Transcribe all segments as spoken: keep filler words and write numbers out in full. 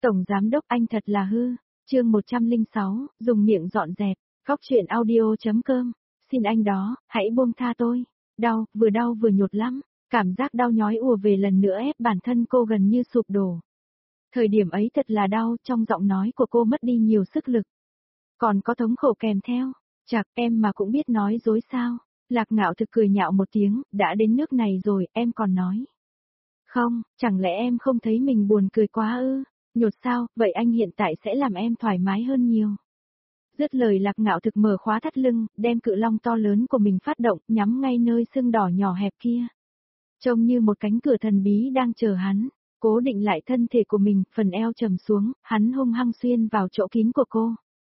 Tổng giám đốc anh thật là hư. Chương một trăm lẻ sáu, dùng miệng dọn dẹp. Góc truyện audio chấm com. Xin anh đó, hãy buông tha tôi. Đau, vừa đau vừa nhột lắm. Cảm giác đau nhói ùa về lần nữa ép bản thân cô gần như sụp đổ. Thời điểm ấy thật là đau, trong giọng nói của cô mất đi nhiều sức lực. Còn có thống khổ kèm theo. Chạc, em mà cũng biết nói dối sao? Lạc Ngạo Thực cười nhạo một tiếng, đã đến nước này rồi, em còn nói. Không, chẳng lẽ em không thấy mình buồn cười quá ư? Nhột sao, vậy anh hiện tại sẽ làm em thoải mái hơn nhiều. Dứt lời Lạc Ngạo Thực mở khóa thắt lưng, đem cự long to lớn của mình phát động, nhắm ngay nơi sưng đỏ nhỏ hẹp kia. Trông như một cánh cửa thần bí đang chờ hắn, cố định lại thân thể của mình, phần eo trầm xuống, hắn hung hăng xuyên vào chỗ kín của cô.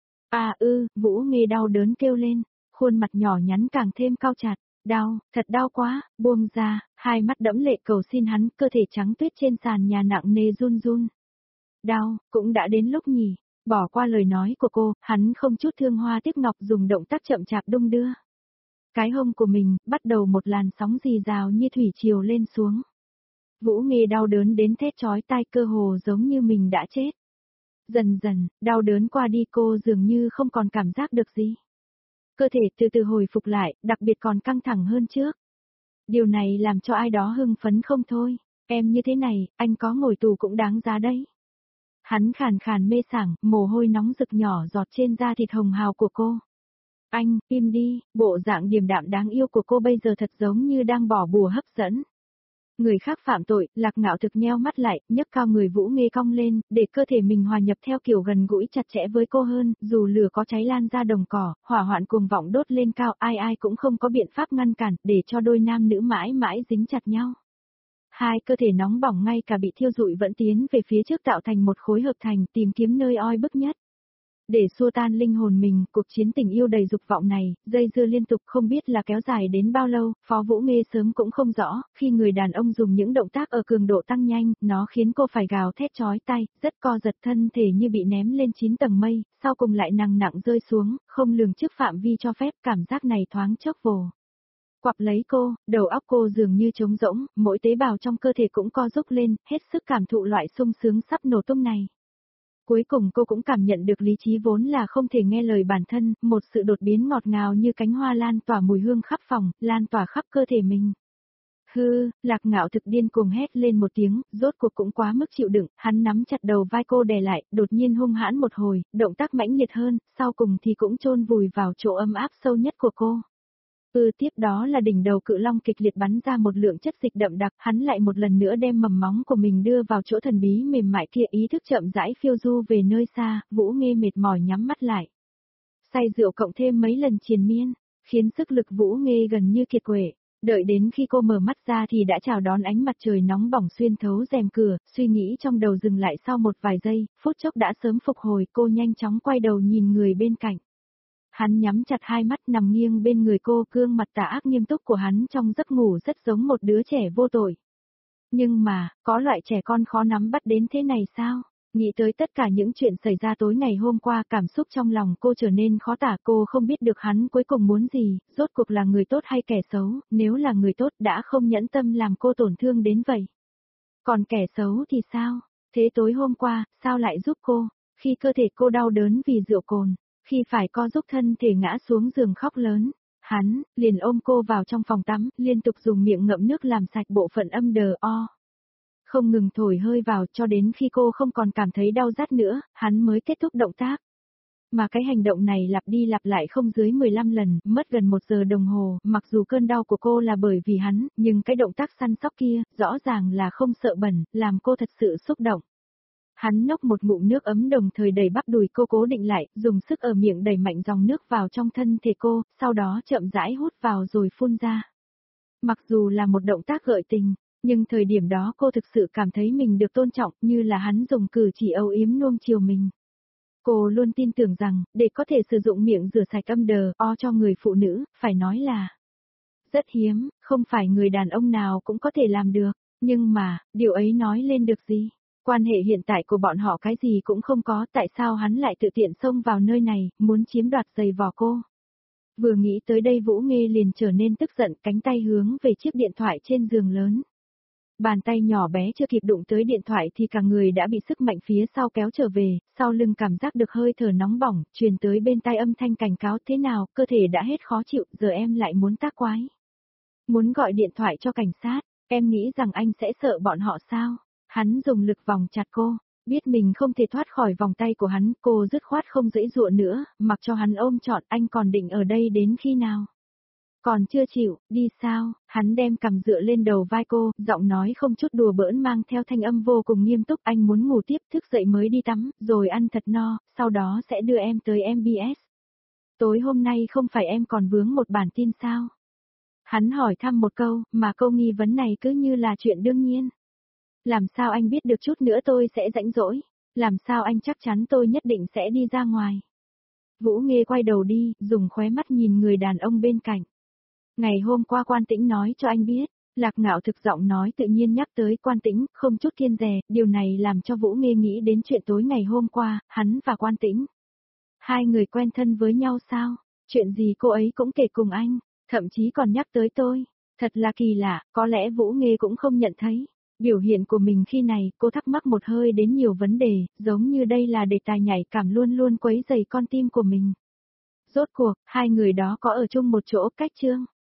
À ư, Vũ Nghê đau đớn kêu lên, khuôn mặt nhỏ nhắn càng thêm cao chặt, đau, thật đau quá, buông ra, hai mắt đẫm lệ cầu xin hắn, cơ thể trắng tuyết trên sàn nhà nặng nề run run. Đau, cũng đã đến lúc nhỉ, bỏ qua lời nói của cô, hắn không chút thương hoa tiếc ngọc dùng động tác chậm chạp đung đưa. Cái hông của mình, bắt đầu một làn sóng rì rào như thủy triều lên xuống. Vũ Nghê đau đớn đến thét chói tai cơ hồ giống như mình đã chết. Dần dần, đau đớn qua đi cô dường như không còn cảm giác được gì. Cơ thể từ từ hồi phục lại, đặc biệt còn căng thẳng hơn trước. Điều này làm cho ai đó hưng phấn không thôi, em như thế này, anh có ngồi tù cũng đáng giá đấy. Hắn khàn khàn mê sảng, mồ hôi nóng rực nhỏ giọt trên da thịt hồng hào của cô. Anh, im đi, bộ dạng điềm đạm đáng yêu của cô bây giờ thật giống như đang bỏ bùa hấp dẫn. Người khác phạm tội, Lạc Ngạo Thực nheo mắt lại, nhấc cao người Vũ Nghê cong lên, để cơ thể mình hòa nhập theo kiểu gần gũi chặt chẽ với cô hơn, dù lửa có cháy lan ra đồng cỏ, hỏa hoạn cuồng vọng đốt lên cao, ai ai cũng không có biện pháp ngăn cản, để cho đôi nam nữ mãi mãi dính chặt nhau. Hai cơ thể nóng bỏng ngay cả bị thiêu rụi vẫn tiến về phía trước tạo thành một khối hợp thành, tìm kiếm nơi oi bức nhất. Để xua tan linh hồn mình, cuộc chiến tình yêu đầy dục vọng này, dây dưa liên tục không biết là kéo dài đến bao lâu, Phó Vũ Nghê sớm cũng không rõ, khi người đàn ông dùng những động tác ở cường độ tăng nhanh, nó khiến cô phải gào thét chói tai, rất co giật thân thể như bị ném lên chín tầng mây, sau cùng lại nặng nặng rơi xuống, không lường trước phạm vi cho phép, cảm giác này thoáng chốc vồ. Quặp lấy cô, đầu óc cô dường như trống rỗng, mỗi tế bào trong cơ thể cũng co rúc lên, hết sức cảm thụ loại sung sướng sắp nổ tung này. Cuối cùng cô cũng cảm nhận được lý trí vốn là không thể nghe lời bản thân, một sự đột biến ngọt ngào như cánh hoa lan tỏa mùi hương khắp phòng, lan tỏa khắp cơ thể mình. Hư, Lạc Ngạo Thực điên cuồng hét lên một tiếng, rốt cuộc cũng quá mức chịu đựng, hắn nắm chặt đầu vai cô đè lại, đột nhiên hung hãn một hồi, động tác mãnh liệt hơn, sau cùng thì cũng chôn vùi vào chỗ ấm áp sâu nhất của cô. Ừ tiếp đó là đỉnh đầu cự long kịch liệt bắn ra một lượng chất dịch đậm đặc, hắn lại một lần nữa đem mầm móng của mình đưa vào chỗ thần bí mềm mại kia, ý thức chậm rãi phiêu du về nơi xa, Vũ Nghê mệt mỏi nhắm mắt lại. Say rượu cộng thêm mấy lần triền miên, khiến sức lực Vũ Nghê gần như kiệt quệ, đợi đến khi cô mở mắt ra thì đã chào đón ánh mặt trời nóng bỏng xuyên thấu rèm cửa, suy nghĩ trong đầu dừng lại sau một vài giây, phút chốc đã sớm phục hồi, cô nhanh chóng quay đầu nhìn người bên cạnh. Hắn nhắm chặt hai mắt nằm nghiêng bên người cô, gương mặt tà ác nghiêm túc của hắn trong giấc ngủ rất giống một đứa trẻ vô tội. Nhưng mà, có loại trẻ con khó nắm bắt đến thế này sao? Nghĩ tới tất cả những chuyện xảy ra tối ngày hôm qua, cảm xúc trong lòng cô trở nên khó tả, cô không biết được hắn cuối cùng muốn gì, rốt cuộc là người tốt hay kẻ xấu, nếu là người tốt đã không nhẫn tâm làm cô tổn thương đến vậy. Còn kẻ xấu thì sao? Thế tối hôm qua, sao lại giúp cô? Khi cơ thể cô đau đớn vì rượu cồn, khi phải co giúp thân thể ngã xuống giường khóc lớn, hắn liền ôm cô vào trong phòng tắm, liên tục dùng miệng ngậm nước làm sạch bộ phận âm đờ o. Không ngừng thổi hơi vào cho đến khi cô không còn cảm thấy đau rát nữa, hắn mới kết thúc động tác. Mà cái hành động này lặp đi lặp lại không dưới mười lăm lần, mất gần một giờ đồng hồ, mặc dù cơn đau của cô là bởi vì hắn, nhưng cái động tác săn sóc kia, rõ ràng là không sợ bẩn, làm cô thật sự xúc động. Hắn nốc một ngụm nước ấm đồng thời đẩy bắp đùi cô cố định lại, dùng sức ở miệng đẩy mạnh dòng nước vào trong thân thể cô, sau đó chậm rãi hút vào rồi phun ra. Mặc dù là một động tác gợi tình, nhưng thời điểm đó cô thực sự cảm thấy mình được tôn trọng, như là hắn dùng cử chỉ âu yếm nuông chiều mình. Cô luôn tin tưởng rằng, để có thể sử dụng miệng rửa sạch âm đờ o cho người phụ nữ, phải nói là rất hiếm, không phải người đàn ông nào cũng có thể làm được, nhưng mà, điều ấy nói lên được gì? Quan hệ hiện tại của bọn họ cái gì cũng không có, tại sao hắn lại tự tiện xông vào nơi này, muốn chiếm đoạt giày vò cô? Vừa nghĩ tới đây Vũ Nghê liền trở nên tức giận, cánh tay hướng về chiếc điện thoại trên giường lớn. Bàn tay nhỏ bé chưa kịp đụng tới điện thoại thì cả người đã bị sức mạnh phía sau kéo trở về, sau lưng cảm giác được hơi thở nóng bỏng, truyền tới bên tai âm thanh cảnh cáo thế nào, cơ thể đã hết khó chịu, giờ em lại muốn tác quái. Muốn gọi điện thoại cho cảnh sát, em nghĩ rằng anh sẽ sợ bọn họ sao? Hắn dùng lực vòng chặt cô, biết mình không thể thoát khỏi vòng tay của hắn, cô dứt khoát không giãy giụa nữa, mặc cho hắn ôm trọn, anh còn định ở đây đến khi nào? Còn chưa chịu, đi sao? Hắn đem cằm dựa lên đầu vai cô, giọng nói không chút đùa bỡn mang theo thanh âm vô cùng nghiêm túc, anh muốn ngủ tiếp, thức dậy mới đi tắm, rồi ăn thật no, sau đó sẽ đưa em tới em bê ét. Tối hôm nay không phải em còn vướng một bản tin sao? Hắn hỏi thăm một câu, mà câu nghi vấn này cứ như là chuyện đương nhiên. Làm sao anh biết được chút nữa tôi sẽ rảnh rỗi? Làm sao anh chắc chắn tôi nhất định sẽ đi ra ngoài? Vũ Nghê quay đầu đi, dùng khóe mắt nhìn người đàn ông bên cạnh. Ngày hôm qua Quan Tĩnh nói cho anh biết, Lạc Ngạo thực giọng nói tự nhiên nhắc tới Quan Tĩnh, không chút kiêng dè, điều này làm cho Vũ Nghê nghĩ đến chuyện tối ngày hôm qua, hắn và Quan Tĩnh. Hai người quen thân với nhau sao? Chuyện gì cô ấy cũng kể cùng anh, thậm chí còn nhắc tới tôi. Thật là kỳ lạ, có lẽ Vũ Nghê cũng không nhận thấy. Biểu hiện của mình khi này, cô thắc mắc một hơi đến nhiều vấn đề, giống như đây là đề tài nhạy cảm luôn luôn quấy rầy con tim của mình. Rốt cuộc, hai người đó có ở chung một chỗ cách chưa?